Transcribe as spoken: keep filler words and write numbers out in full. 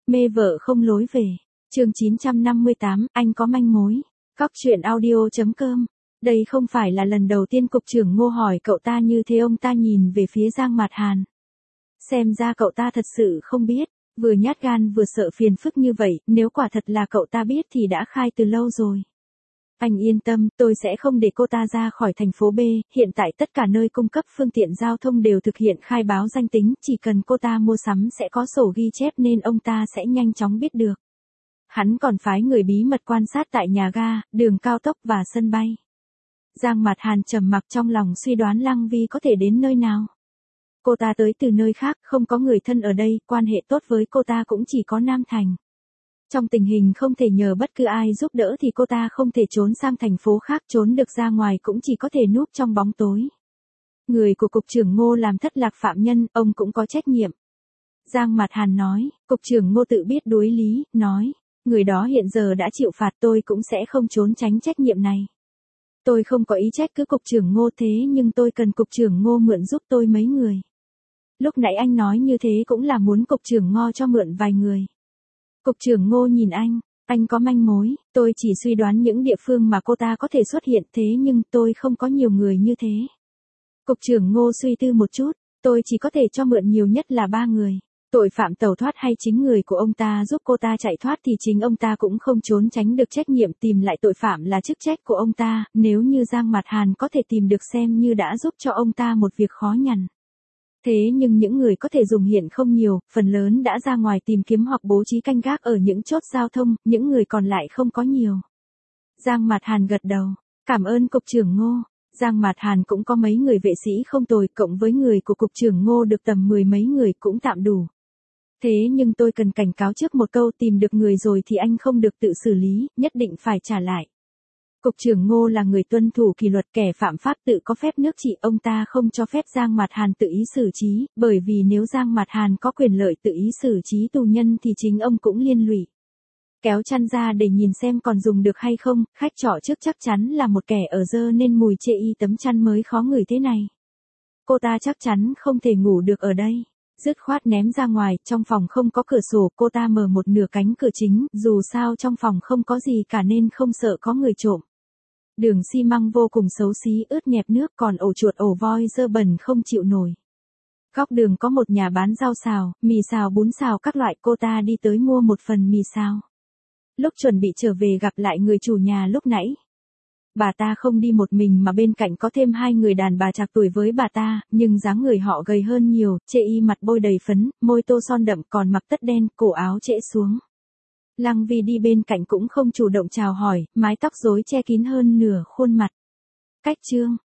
Mê vợ không lối về. Chương chín trăm năm mươi tám, anh có manh mối. Góc truyện audio chấm com. Đây không phải là lần đầu tiên cục trưởng Ngô hỏi cậu ta như thế, ông ta nhìn về phía Giang Mạt Hàn. Xem ra cậu ta thật sự không biết, vừa nhát gan vừa sợ phiền phức như vậy, nếu quả thật là cậu ta biết thì đã khai từ lâu rồi. Anh yên tâm, tôi sẽ không để cô ta ra khỏi thành phố B, hiện tại tất cả nơi cung cấp phương tiện giao thông đều thực hiện khai báo danh tính, chỉ cần cô ta mua sắm sẽ có sổ ghi chép nên ông ta sẽ nhanh chóng biết được. Hắn còn phái người bí mật quan sát tại nhà ga, đường cao tốc và sân bay. Giang Mạt Hàn trầm mặc, trong lòng suy đoán Lăng Vi có thể đến nơi nào. Cô ta tới từ nơi khác, không có người thân ở đây, quan hệ tốt với cô ta cũng chỉ có Nam Thành. Trong tình hình không thể nhờ bất cứ ai giúp đỡ thì cô ta không thể trốn sang thành phố khác, trốn được ra ngoài cũng chỉ có thể núp trong bóng tối. Người của cục trưởng Ngô làm thất lạc phạm nhân, ông cũng có trách nhiệm. Giang Mạt Hàn nói, cục trưởng Ngô tự biết đối lý, nói, người đó hiện giờ đã chịu phạt, tôi cũng sẽ không trốn tránh trách nhiệm này. Tôi không có ý trách cứ cục trưởng Ngô, thế nhưng tôi cần cục trưởng Ngô mượn giúp tôi mấy người. Lúc nãy anh nói như thế cũng là muốn cục trưởng Ngô cho mượn vài người. Cục trưởng Ngô nhìn anh, anh có manh mối, tôi chỉ suy đoán những địa phương mà cô ta có thể xuất hiện, thế nhưng tôi không có nhiều người như thế. Cục trưởng Ngô suy tư một chút, tôi chỉ có thể cho mượn nhiều nhất là ba người. Tội phạm tẩu thoát hay chính người của ông ta giúp cô ta chạy thoát thì chính ông ta cũng không trốn tránh được trách nhiệm, tìm lại tội phạm là chức trách của ông ta, nếu như Giang Mạt Hàn có thể tìm được xem như đã giúp cho ông ta một việc khó nhằn. Thế nhưng những người có thể dùng hiện không nhiều, phần lớn đã ra ngoài tìm kiếm hoặc bố trí canh gác ở những chốt giao thông, những người còn lại không có nhiều. Giang Mạt Hàn gật đầu, cảm ơn cục trưởng Ngô. Giang Mạt Hàn cũng có mấy người vệ sĩ không tồi, cộng với người của cục trưởng Ngô được tầm mười mấy người cũng tạm đủ. Thế nhưng tôi cần cảnh cáo trước một câu, tìm được người rồi thì anh không được tự xử lý, nhất định phải trả lại. Cục trưởng Ngô là người tuân thủ kỷ luật, kẻ phạm pháp tự có phép nước trị, ông ta không cho phép Giang Mạt Hàn tự ý xử trí, bởi vì nếu Giang Mạt Hàn có quyền lợi tự ý xử trí tù nhân thì chính ông cũng liên lụy. Kéo chăn ra để nhìn xem còn dùng được hay không, khách trọ trước chắc chắn là một kẻ ở dơ nên mùi chê y tấm chăn mới khó ngửi thế này. Cô ta chắc chắn không thể ngủ được ở đây. Dứt khoát ném ra ngoài, trong phòng không có cửa sổ, cô ta mở một nửa cánh cửa chính, dù sao trong phòng không có gì cả nên không sợ có người trộm. Đường xi măng vô cùng xấu xí, ướt nhẹp nước, còn ổ chuột ổ voi dơ bẩn không chịu nổi. Góc đường có một nhà bán rau xào, mì xào, bún xào các loại, cô ta đi tới mua một phần mì xào. Lúc chuẩn bị trở về gặp lại người chủ nhà lúc nãy. Bà ta không đi một mình mà bên cạnh có thêm hai người đàn bà trạc tuổi với bà ta, nhưng dáng người họ gầy hơn nhiều, chê y mặt bôi đầy phấn, môi tô son đậm, còn mặc tất đen, cổ áo trễ xuống. Lăng Vi đi bên cạnh cũng không chủ động chào hỏi, mái tóc rối che kín hơn nửa khuôn mặt. Cách trương,